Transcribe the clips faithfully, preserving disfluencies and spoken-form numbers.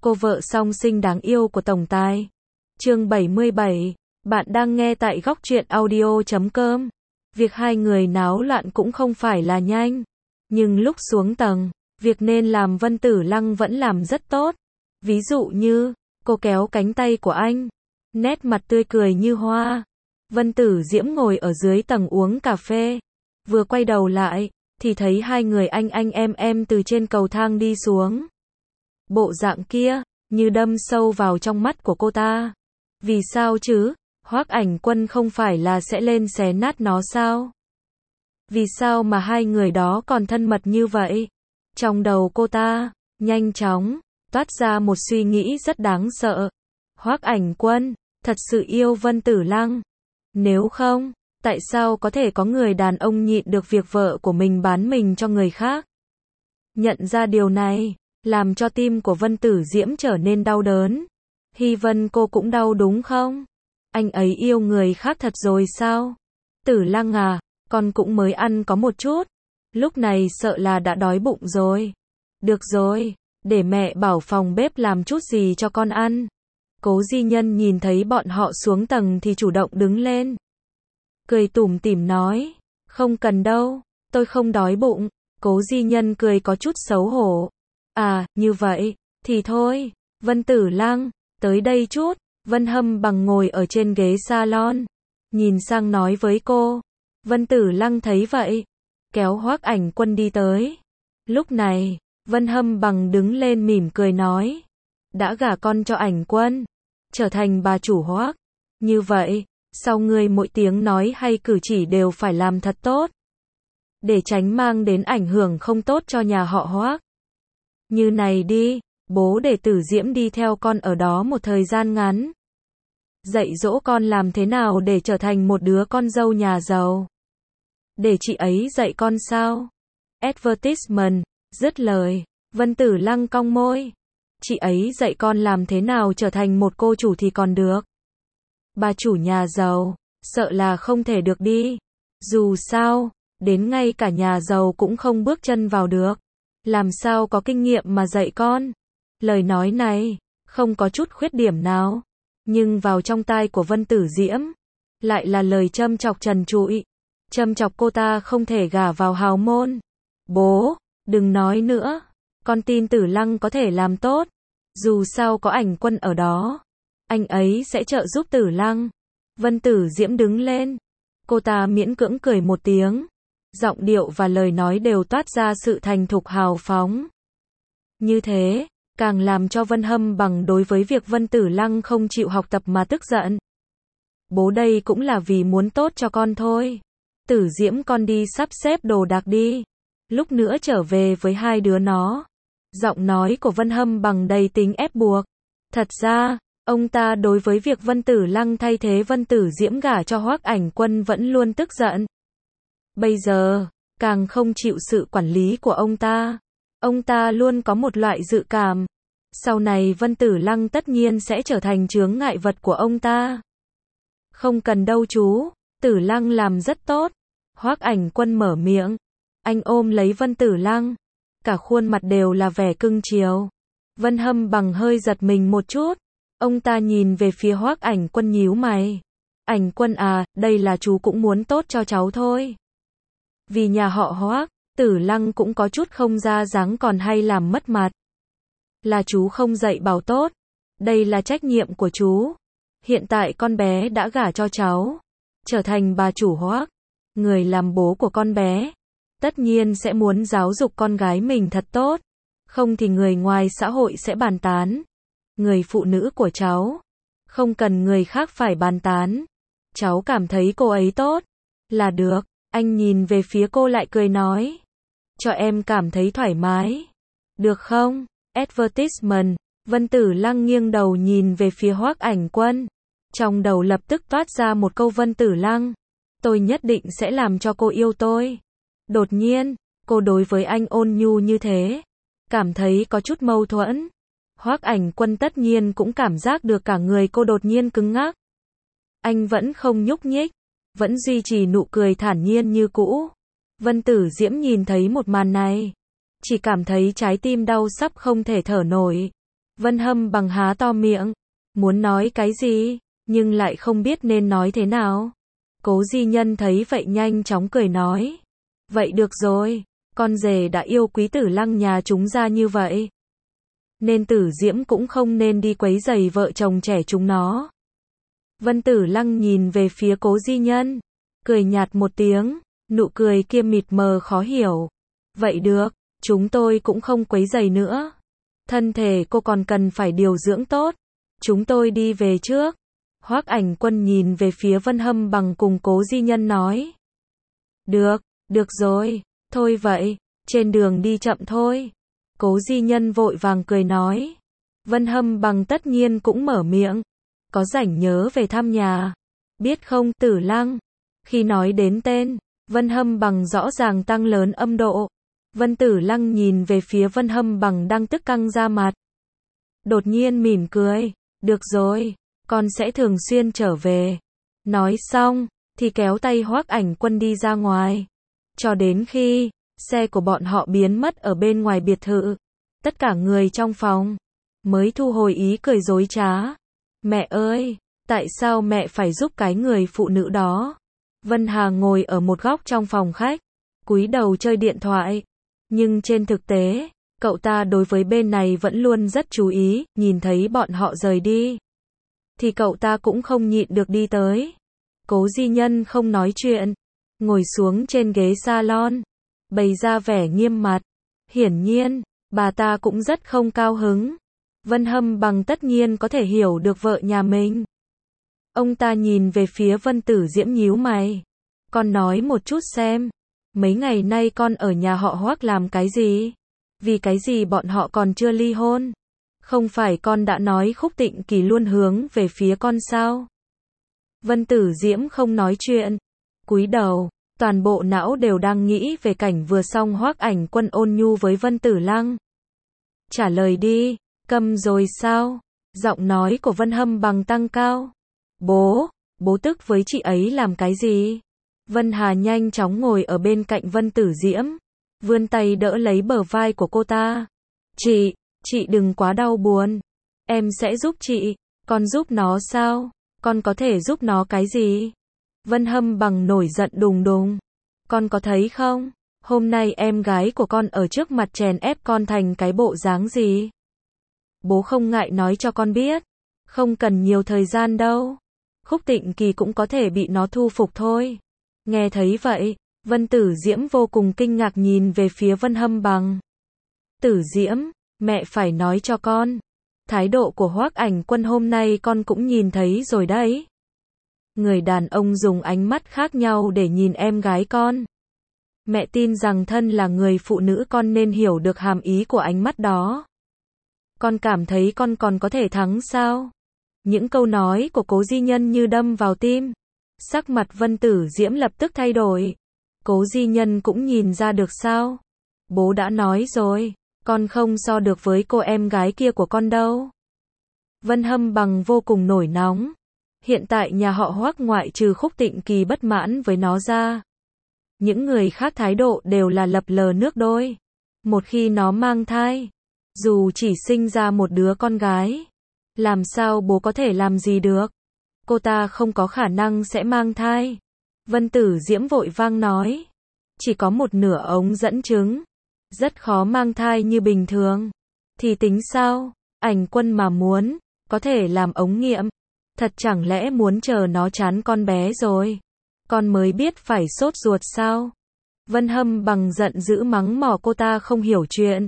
cô vợ song sinh đáng yêu của tổng tài. Chương bảy mươi bảy, bạn đang nghe tại góc truyện audio chấm com. Việc hai người náo loạn cũng không phải là nhanh, nhưng lúc xuống tầng, việc nên làm Vân Tử Lăng vẫn làm rất tốt. Ví dụ như, cô kéo cánh tay của anh, nét mặt tươi cười như hoa. Vân Tử Diễm ngồi ở dưới tầng uống cà phê, vừa quay đầu lại, thì thấy hai người anh anh em em từ trên cầu thang đi xuống. Bộ dạng kia, như đâm sâu vào trong mắt của cô ta. Vì sao chứ? Hoắc Ảnh Quân không phải là sẽ lên xé nát nó sao? Vì sao mà hai người đó còn thân mật như vậy? Trong đầu cô ta, nhanh chóng, toát ra một suy nghĩ rất đáng sợ. Hoắc Ảnh Quân, thật sự yêu Vân Tử Lăng. Nếu không, tại sao có thể có người đàn ông nhịn được việc vợ của mình bán mình cho người khác? Nhận ra điều này, làm cho tim của Vân Tử Diễm trở nên đau đớn. Hy Vân cô cũng đau đúng không? Anh ấy yêu người khác thật rồi sao? Tử Lăng à, con cũng mới ăn có một chút. Lúc này sợ là đã đói bụng rồi. Được rồi, để mẹ bảo phòng bếp làm chút gì cho con ăn. Cố Di Nhân nhìn thấy bọn họ xuống tầng thì chủ động đứng lên. Cười tủm tỉm nói, không cần đâu, tôi không đói bụng. Cố Di Nhân cười có chút xấu hổ. À, như vậy, thì thôi, Vân Tử Lăng, tới đây chút. Vân Hâm Bằng ngồi ở trên ghế salon, nhìn sang nói với cô. Vân Tử Lăng thấy vậy, kéo Hoắc Ảnh Quân đi tới. Lúc này, Vân Hâm Bằng đứng lên mỉm cười nói, đã gả con cho Ảnh Quân, trở thành bà chủ Hoắc. Như vậy, sau ngươi mỗi tiếng nói hay cử chỉ đều phải làm thật tốt, để tránh mang đến ảnh hưởng không tốt cho nhà họ Hoắc. Như này đi, bố để Tử Diễm đi theo con ở đó một thời gian ngắn. Dạy dỗ con làm thế nào để trở thành một đứa con dâu nhà giàu. Để chị ấy dạy con sao? Advertisement, dứt lời, Vân Tử Lăng cong môi. Chị ấy dạy con làm thế nào trở thành một cô chủ thì còn được. Bà chủ nhà giàu, sợ là không thể được đi. Dù sao, đến ngay cả nhà giàu cũng không bước chân vào được. Làm sao có kinh nghiệm mà dạy con? Lời nói này, không có chút khuyết điểm nào. Nhưng vào trong tai của Vân Tử Diễm, lại là lời châm chọc trần trụi. Châm chọc cô ta không thể gả vào hào môn. Bố, đừng nói nữa. Con tin Tử Lăng có thể làm tốt. Dù sao có Ảnh Quân ở đó, anh ấy sẽ trợ giúp Tử Lăng. Vân Tử Diễm đứng lên. Cô ta miễn cưỡng cười một tiếng. Giọng điệu và lời nói đều toát ra sự thành thục hào phóng. Như thế, càng làm cho Vân Hâm Bằng đối với việc Vân Tử Lăng không chịu học tập mà tức giận. Bố đây cũng là vì muốn tốt cho con thôi. Tử Diễm con đi sắp xếp đồ đạc đi. Lúc nữa trở về với hai đứa nó. Giọng nói của Vân Hâm Bằng đầy tính ép buộc. Thật ra, ông ta đối với việc Vân Tử Lăng thay thế Vân Tử Diễm gả cho Hoắc Ảnh Quân vẫn luôn tức giận. Bây giờ, càng không chịu sự quản lý của ông ta. Ông ta luôn có một loại dự cảm. Sau này Vân Tử Lăng tất nhiên sẽ trở thành chướng ngại vật của ông ta. Không cần đâu chú, Tử Lăng làm rất tốt. Hoắc Ảnh Quân mở miệng. Anh ôm lấy Vân Tử Lăng. Cả khuôn mặt đều là vẻ cưng chiều. Vân Hâm Bằng hơi giật mình một chút. Ông ta nhìn về phía Hoắc Ảnh Quân nhíu mày. Ảnh Quân à, đây là chú cũng muốn tốt cho cháu thôi. Vì nhà họ Hoắc, Tử Lăng cũng có chút không ra dáng còn hay làm mất mặt. Là chú không dạy bảo tốt. Đây là trách nhiệm của chú. Hiện tại con bé đã gả cho cháu, trở thành bà chủ Hoắc. Người làm bố của con bé, tất nhiên sẽ muốn giáo dục con gái mình thật tốt. Không thì người ngoài xã hội sẽ bàn tán. Người phụ nữ của cháu, không cần người khác phải bàn tán. Cháu cảm thấy cô ấy tốt, là được. Anh nhìn về phía cô lại cười nói. Cho em cảm thấy thoải mái. Được không? Advertisement. Vân Tử Lăng nghiêng đầu nhìn về phía Hoắc Ảnh Quân. Trong đầu lập tức toát ra một câu Vân Tử Lăng. Tôi nhất định sẽ làm cho cô yêu tôi. Đột nhiên, cô đối với anh ôn nhu như thế. Cảm thấy có chút mâu thuẫn. Hoắc Ảnh Quân tất nhiên cũng cảm giác được cả người cô đột nhiên cứng ngắc. Anh vẫn không nhúc nhích. Vẫn duy trì nụ cười thản nhiên như cũ. Vân Tử Diễm nhìn thấy một màn này, chỉ cảm thấy trái tim đau sắp không thể thở nổi. Vân Hâm Bằng há to miệng, muốn nói cái gì, nhưng lại không biết nên nói thế nào. Cố Di Nhân thấy vậy nhanh chóng cười nói. Vậy được rồi, con rể đã yêu quý Tử Lăng nhà chúng ra như vậy, nên Tử Diễm cũng không nên đi quấy rầy vợ chồng trẻ chúng nó. Vân Tử Lăng nhìn về phía Cố Di Nhân, cười nhạt một tiếng, nụ cười kia mịt mờ khó hiểu. Vậy được, chúng tôi cũng không quấy rầy nữa. Thân thể cô còn cần phải điều dưỡng tốt. Chúng tôi đi về trước. Hoắc Ảnh Quân nhìn về phía Vân Hâm Bằng cùng Cố Di Nhân nói. Được, được rồi, thôi vậy, trên đường đi chậm thôi. Cố Di Nhân vội vàng cười nói. Vân Hâm Bằng tất nhiên cũng mở miệng. Có rảnh nhớ về thăm nhà. Biết không, Tử Lăng. Khi nói đến tên, Vân Hâm Bằng rõ ràng tăng lớn âm độ. Vân Tử Lăng nhìn về phía Vân Hâm Bằng đang tức căng ra mặt. Đột nhiên mỉm cười. Được rồi, con sẽ thường xuyên trở về. Nói xong, thì kéo tay Hoắc Ảnh Quân đi ra ngoài. Cho đến khi xe của bọn họ biến mất ở bên ngoài biệt thự, tất cả người trong phòng mới thu hồi ý cười dối trá. Mẹ ơi, tại sao mẹ phải giúp cái người phụ nữ đó? Vân Hà ngồi ở một góc trong phòng khách, cúi đầu chơi điện thoại. Nhưng trên thực tế, cậu ta đối với bên này vẫn luôn rất chú ý, nhìn thấy bọn họ rời đi, thì cậu ta cũng không nhịn được đi tới. Cố Di Nhân không nói chuyện, ngồi xuống trên ghế salon, bày ra vẻ nghiêm mặt. Hiển nhiên, bà ta cũng rất không cao hứng. Vân Hâm Bằng tất nhiên có thể hiểu được vợ nhà mình. Ông ta nhìn về phía Vân Tử Diễm nhíu mày. Con nói một chút xem, mấy ngày nay con ở nhà họ Hoắc làm cái gì? Vì cái gì bọn họ còn chưa ly hôn? Không phải con đã nói Khúc Tịnh Kỳ luôn hướng về phía con sao? Vân Tử Diễm không nói chuyện, cúi đầu, toàn bộ não đều đang nghĩ về cảnh vừa xong Hoắc Ảnh Quân ôn nhu với Vân Tử Lăng. Trả lời đi, câm rồi sao? Giọng nói của Vân Hâm Bằng tăng cao. Bố, bố tức với chị ấy làm cái gì? Vân Hà nhanh chóng ngồi ở bên cạnh Vân Tử Diễm, vươn tay đỡ lấy bờ vai của cô ta. Chị, chị đừng quá đau buồn. Em sẽ giúp chị. Con giúp nó sao? Con có thể giúp nó cái gì? Vân Hâm Bằng nổi giận đùng đùng. Con có thấy không? Hôm nay em gái của con ở trước mặt chèn ép con thành cái bộ dáng gì? Bố không ngại nói cho con biết. Không cần nhiều thời gian đâu. Khúc Tịnh Kỳ cũng có thể bị nó thu phục thôi. Nghe thấy vậy, Vân Tử Diễm vô cùng kinh ngạc nhìn về phía Vân Hâm Bằng. Tử Diễm, mẹ phải nói cho con. Thái độ của Hoắc Ảnh Quân hôm nay con cũng nhìn thấy rồi đấy. Người đàn ông dùng ánh mắt khác nhau để nhìn em gái con. Mẹ tin rằng thân là người phụ nữ con nên hiểu được hàm ý của ánh mắt đó. Con cảm thấy con còn có thể thắng sao? Những câu nói của Cố Di Nhân như đâm vào tim. Sắc mặt Vân Tử Diễm lập tức thay đổi. Cố Di Nhân cũng nhìn ra được sao? Bố đã nói rồi, con không so được với cô em gái kia của con đâu. Vân Hâm Bằng vô cùng nổi nóng. Hiện tại nhà họ Hoắc ngoại trừ Khúc Tịnh Kỳ bất mãn với nó ra, những người khác thái độ đều là lập lờ nước đôi. Một khi nó mang thai, dù chỉ sinh ra một đứa con gái, làm sao bố có thể làm gì được? Cô ta không có khả năng sẽ mang thai. Vân Tử Diễm vội vang nói. Chỉ có một nửa ống dẫn trứng, rất khó mang thai như bình thường. Thì tính sao? Ảnh Quân mà muốn, có thể làm ống nghiệm. Thật chẳng lẽ muốn chờ nó chán con bé rồi, con mới biết phải sốt ruột sao? Vân Hâm Bằng giận dữ mắng mỏ cô ta không hiểu chuyện.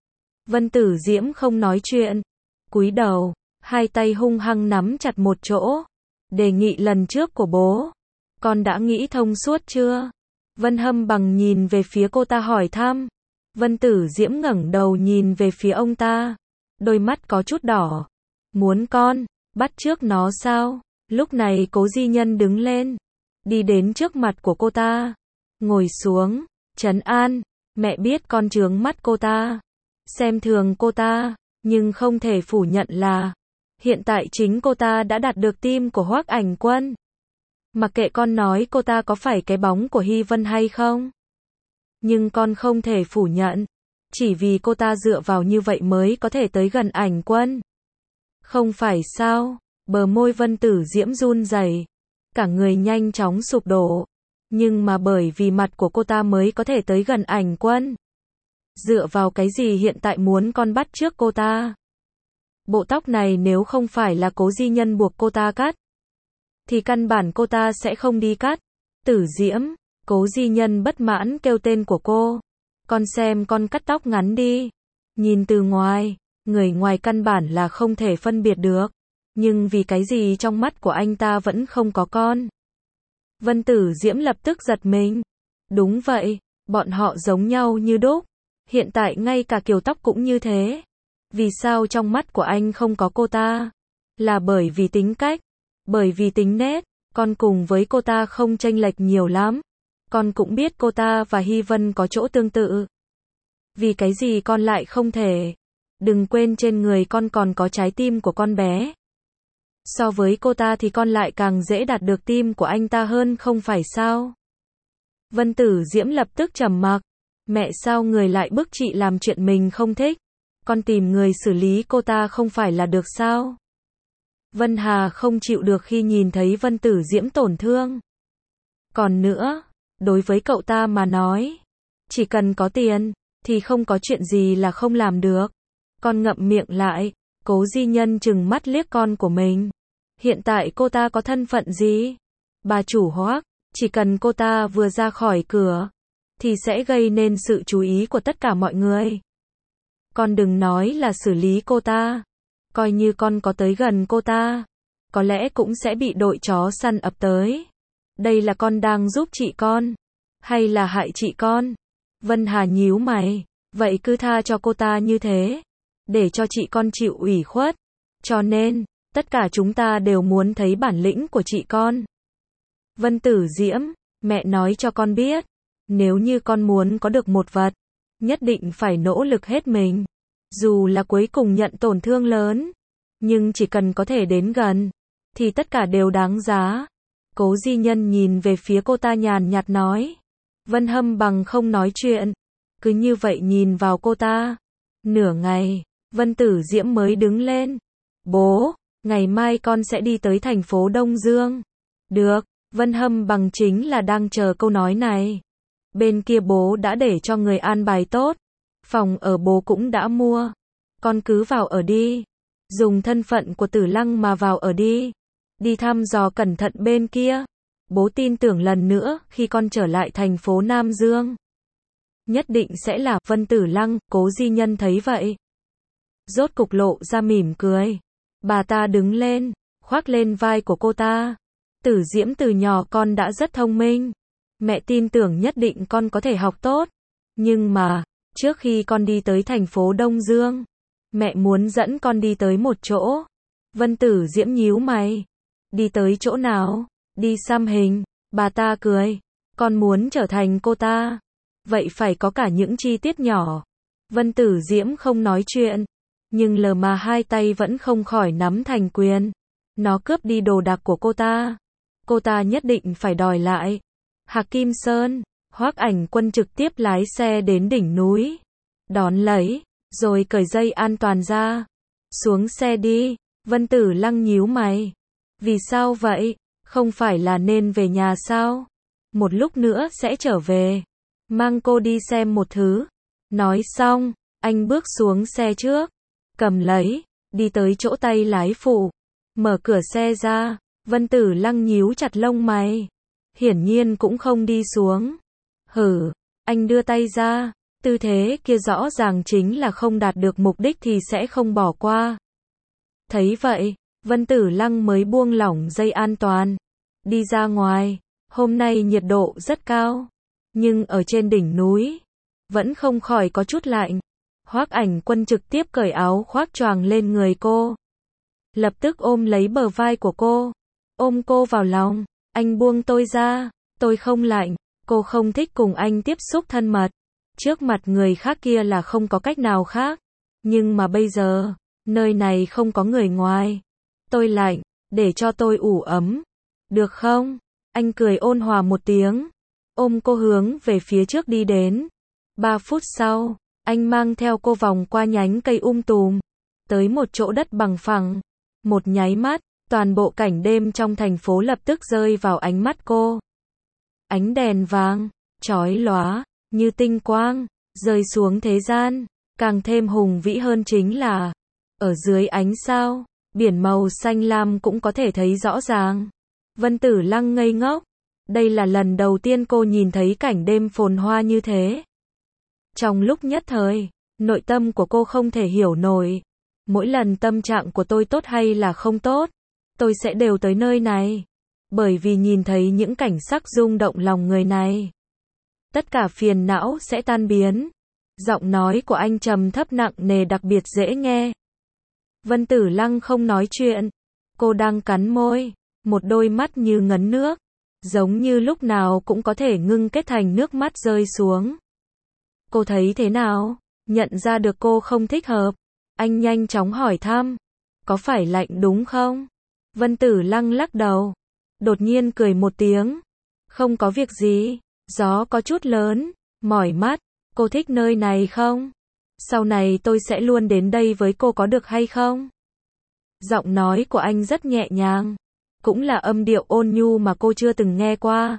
Vân Tử Diễm không nói chuyện, cúi đầu, hai tay hung hăng nắm chặt một chỗ. Đề nghị lần trước của bố, con đã nghĩ thông suốt chưa? Vân Hâm Bằng nhìn về phía cô ta hỏi thăm. Vân Tử Diễm ngẩng đầu nhìn về phía ông ta, đôi mắt có chút đỏ. Muốn con bắt chước nó sao? Lúc này Cố Di Nhân đứng lên, đi đến trước mặt của cô ta, ngồi xuống, trấn an. Mẹ biết con chướng mắt cô ta, xem thường cô ta, nhưng không thể phủ nhận là hiện tại chính cô ta đã đạt được tim của Hoắc Ảnh Quân. Mặc kệ con nói cô ta có phải cái bóng của Hy Vân hay không, nhưng con không thể phủ nhận, Chỉ vì cô ta dựa vào như vậy mới có thể tới gần Ảnh Quân. Không phải sao? Bờ môi Vân Tử Diễm run rẩy, cả người nhanh chóng sụp đổ. Nhưng mà bởi vì mặt của cô ta mới có thể tới gần Ảnh Quân. Dựa vào cái gì hiện tại muốn con bắt trước cô ta? Bộ tóc này nếu không phải là Cố Di Nhân buộc cô ta cắt, thì căn bản cô ta sẽ không đi cắt. Tử Diễm, Cố Di Nhân bất mãn kêu tên của cô. Con xem con cắt tóc ngắn đi. Nhìn từ ngoài, người ngoài căn bản là không thể phân biệt được. Nhưng vì cái gì trong mắt của anh ta vẫn không có con? Vân Tử Diễm lập tức giật mình. Đúng vậy, bọn họ giống nhau như đúc. Hiện tại ngay cả kiểu tóc cũng như thế. Vì sao trong mắt của anh không có cô ta? Là bởi vì tính cách, bởi vì tính nết, con cùng với cô ta không chênh lệch nhiều lắm. Con cũng biết cô ta và Hy Vân có chỗ tương tự. Vì cái gì con lại không thể? Đừng quên trên người con còn có trái tim của con bé. So với cô ta thì con lại càng dễ đạt được tim của anh ta hơn không phải sao? Vân Tử Diễm lập tức trầm mặc. Mẹ sao người lại bức chị làm chuyện mình không thích? Con tìm người xử lý cô ta không phải là được sao? Vân Hà không chịu được khi nhìn thấy Vân Tử Diễm tổn thương. Còn nữa, đối với cậu ta mà nói, chỉ cần có tiền, thì không có chuyện gì là không làm được. Con ngậm miệng lại, Cố Di Nhân trừng mắt liếc con của mình. Hiện tại cô ta có thân phận gì? Bà chủ Hoắc, chỉ cần cô ta vừa ra khỏi cửa, thì sẽ gây nên sự chú ý của tất cả mọi người. Con đừng nói là xử lý cô ta. Coi như con có tới gần cô ta, có lẽ cũng sẽ bị đội chó săn ập tới. Đây là con đang giúp chị con, hay là hại chị con? Vân Hà nhíu mày, vậy cứ tha cho cô ta như thế, để cho chị con chịu ủy khuất. Cho nên, tất cả chúng ta đều muốn thấy bản lĩnh của chị con. Vân Tử Diễm, mẹ nói cho con biết, nếu như con muốn có được một vật, nhất định phải nỗ lực hết mình. Dù là cuối cùng nhận tổn thương lớn, nhưng chỉ cần có thể đến gần, thì tất cả đều đáng giá. Cố Di Nhân nhìn về phía cô ta nhàn nhạt nói. Vân Hâm Bằng không nói chuyện, cứ như vậy nhìn vào cô ta. Nửa ngày, Vân Tử Diễm mới đứng lên. Bố, ngày mai con sẽ đi tới thành phố Đông Dương. Được, Vân Hâm Bằng chính là đang chờ câu nói này. Bên kia bố đã để cho người an bài tốt. Phòng ở bố cũng đã mua. Con cứ vào ở đi. Dùng thân phận của Tử Lăng mà vào ở đi. Đi thăm dò cẩn thận bên kia. Bố tin tưởng lần nữa khi con trở lại thành phố Nam Dương, nhất định sẽ là Vân Tử Lăng. Cố Di Nhân thấy vậy, rốt cục lộ ra mỉm cười. Bà ta đứng lên, khoác lên vai của cô ta. Tử Diễm từ nhỏ con đã rất thông minh. Mẹ tin tưởng nhất định con có thể học tốt. Nhưng mà, trước khi con đi tới thành phố Đông Dương, mẹ muốn dẫn con đi tới một chỗ. Vân Tử Diễm nhíu mày. Đi tới chỗ nào? Đi xăm hình. Bà ta cười. Con muốn trở thành cô ta. Vậy phải có cả những chi tiết nhỏ. Vân Tử Diễm không nói chuyện, nhưng lờ mà hai tay vẫn không khỏi nắm thành quyền. Nó cướp đi đồ đạc của cô ta. Cô ta nhất định phải đòi lại. Hạc Kim Sơn, Hoắc Ảnh Quân trực tiếp lái xe đến đỉnh núi. Đón lấy, rồi cởi dây an toàn ra. Xuống xe đi. Vân Tử Lăng nhíu mày. Vì sao vậy? Không phải là nên về nhà sao? Một lúc nữa sẽ trở về. Mang cô đi xem một thứ. Nói xong, anh bước xuống xe trước. Cầm lấy, đi tới chỗ tay lái phụ. Mở cửa xe ra. Vân Tử Lăng nhíu chặt lông mày. Hiển nhiên cũng không đi xuống. Hử, anh đưa tay ra. Tư thế kia rõ ràng chính là không đạt được mục đích thì sẽ không bỏ qua. Thấy vậy, Vân Tử Lăng mới buông lỏng dây an toàn. Đi ra ngoài, hôm nay nhiệt độ rất cao. Nhưng ở trên đỉnh núi, vẫn không khỏi có chút lạnh. Hoắc Ảnh Quân trực tiếp cởi áo khoác choàng lên người cô. Lập tức ôm lấy bờ vai của cô. Ôm cô vào lòng. Anh buông tôi ra. Tôi không lạnh. Cô không thích cùng anh tiếp xúc thân mật. Trước mặt người khác kia là không có cách nào khác. Nhưng mà bây giờ, nơi này không có người ngoài. Tôi lạnh, để cho tôi ủ ấm. Được không? Anh cười ôn hòa một tiếng. Ôm cô hướng về phía trước đi đến. Ba phút sau, Anh mang theo cô vòng qua nhánh cây um tùm, tới một chỗ đất bằng phẳng. Một nháy mắt, toàn bộ cảnh đêm trong thành phố lập tức rơi vào ánh mắt cô. Ánh đèn vàng, chói lóa, như tinh quang, rơi xuống thế gian. Càng thêm hùng vĩ hơn chính là, ở dưới ánh sao, biển màu xanh lam cũng có thể thấy rõ ràng. Vân Tử Lăng ngây ngốc. Đây là lần đầu tiên cô nhìn thấy cảnh đêm phồn hoa như thế. Trong lúc nhất thời, nội tâm của cô không thể hiểu nổi. Mỗi lần tâm trạng của tôi tốt hay là không tốt, tôi sẽ đều tới nơi này. Bởi vì nhìn thấy những cảnh sắc rung động lòng người này, tất cả phiền não sẽ tan biến. Giọng nói của anh trầm thấp nặng nề đặc biệt dễ nghe. Vân Tử Lăng không nói chuyện. Cô đang cắn môi, một đôi mắt như ngấn nước, giống như lúc nào cũng có thể ngưng kết thành nước mắt rơi xuống. Cô thấy thế nào? Nhận ra được cô không thích hợp, anh nhanh chóng hỏi thăm. Có phải lạnh đúng không? Vân Tử Lăng lắc đầu, đột nhiên cười một tiếng. Không có việc gì, gió có chút lớn, mỏi mắt. Cô thích nơi này không? Sau này tôi sẽ luôn đến đây với cô có được hay không? Giọng nói của anh rất nhẹ nhàng, cũng là âm điệu ôn nhu mà cô chưa từng nghe qua.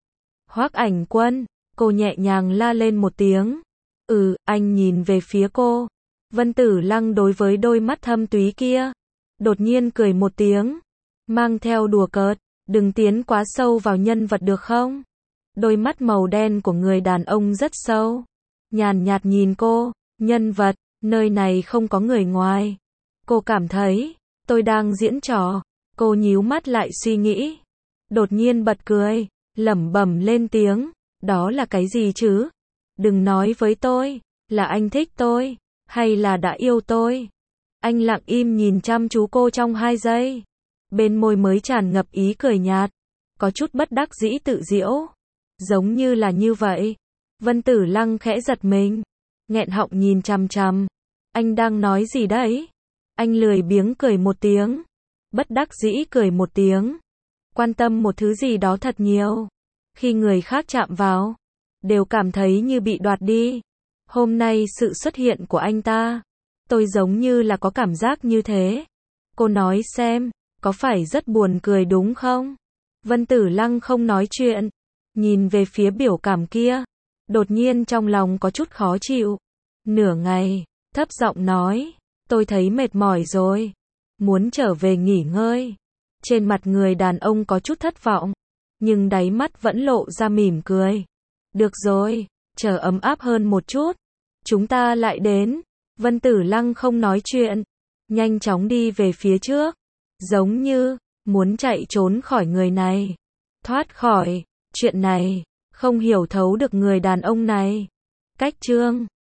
Hoắc Ảnh Quân, cô nhẹ nhàng la lên một tiếng. Ừ, anh nhìn về phía cô. Vân Tử Lăng đối với đôi mắt thâm túy kia, đột nhiên cười một tiếng, mang theo đùa cợt, đừng tiến quá sâu vào nhân vật được không? Đôi mắt màu đen của người đàn ông rất sâu, nhàn nhạt nhìn cô, nhân vật, nơi này không có người ngoài. Cô cảm thấy, tôi đang diễn trò. Cô nhíu mắt lại suy nghĩ, đột nhiên bật cười, lẩm bẩm lên tiếng, đó là cái gì chứ? Đừng nói với tôi, là anh thích tôi, hay là đã yêu tôi? Anh lặng im nhìn chăm chú cô trong hai giây, bên môi mới tràn ngập ý cười nhạt, có chút bất đắc dĩ tự giễu, giống như là như vậy. Vân Tử Lăng khẽ giật mình, nghẹn họng nhìn chằm chằm, anh đang nói gì đấy? Anh lười biếng cười một tiếng, bất đắc dĩ cười một tiếng, quan tâm một thứ gì đó thật nhiều. Khi người khác chạm vào, đều cảm thấy như bị đoạt đi. Hôm nay sự xuất hiện của anh ta, tôi giống như là có cảm giác như thế. Cô nói xem, có phải rất buồn cười đúng không? Vân Tử Lăng không nói chuyện, nhìn về phía biểu cảm kia, đột nhiên trong lòng có chút khó chịu. Nửa ngày, thấp giọng nói, tôi thấy mệt mỏi rồi, muốn trở về nghỉ ngơi. Trên mặt người đàn ông có chút thất vọng, nhưng đáy mắt vẫn lộ ra mỉm cười. Được rồi, chờ ấm áp hơn một chút, chúng ta lại đến. Vân Tử Lăng không nói chuyện, nhanh chóng đi về phía trước, giống như muốn chạy trốn khỏi người này, thoát khỏi chuyện này, không hiểu thấu được người đàn ông này. Cách chương